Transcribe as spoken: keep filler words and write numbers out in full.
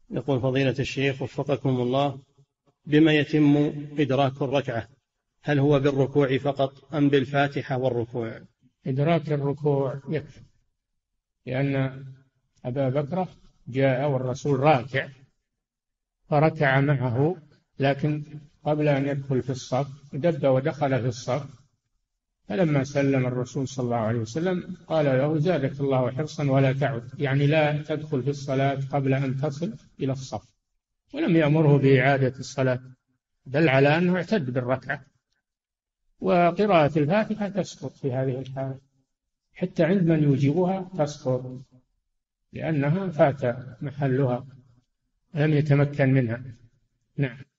يقول فضيلة الشيخ وفقكم الله، بما يتم إدراك الركعة؟ هل هو بالركوع فقط أم بالفاتحة والركوع؟ إدراك الركوع يكفي، لأن أبا بكر جاء والرسول راكع فركع معه، لكن قبل أن يدخل في الصف دب ودخل في الصف، فلما سلم الرسول صلى الله عليه وسلم قال له: زادك الله حرصا ولا تعد، يعني لا تدخل في الصلاة قبل أن تصل إلى الصف، ولم يأمره بإعادة الصلاة، دل على أنه اعتد بالركعة. وقراءة الفاتحة تسقط في هذه الحالة، حتى عند من يوجبها تسقط، لأنها فات محلها، لم يتمكن منها. نعم.